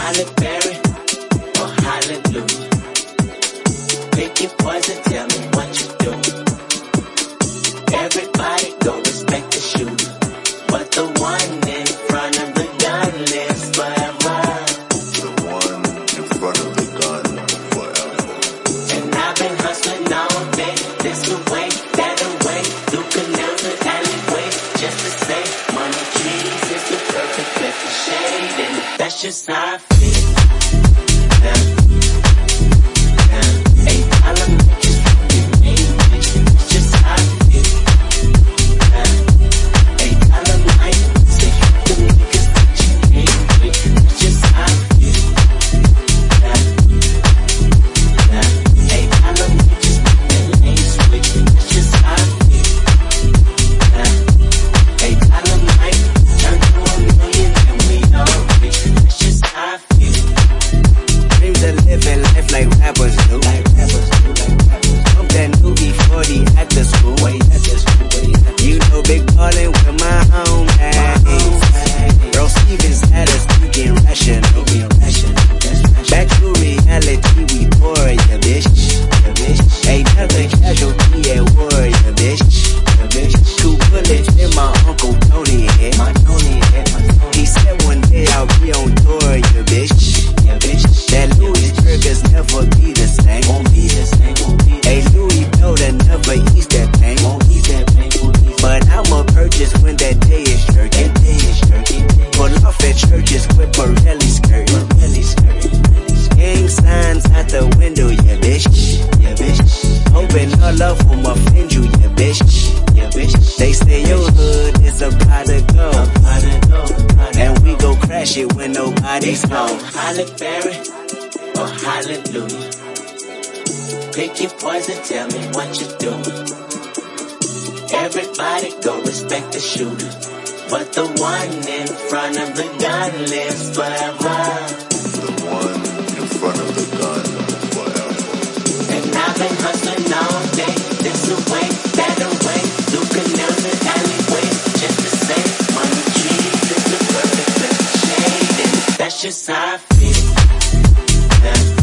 Halle Berry or hallelujah. Pick your poison, tell me what you do. Everybody go respect the shooter, but the one in front of the gun lives forever. The one in front of the gun forever. And I've been hustling all day, this away, that away, through canals and alleyways, just to say, money trees is the perfect fit for shade, and that's just how I feel. Love won't offend you, yeah bitch. They say your hood is about to go, and we go crash it when nobody's home. Halle Berry or hallelujah. Pick your poison, tell me what you do. Everybody go respect the shooter, but the one in front of the gun lives forever. The one in front of the gun forever. And I've been hustling all day, this away, that away, through canals and alleyways, just to say, money trees is the perfect shade, and that's just how I feel. Yeah.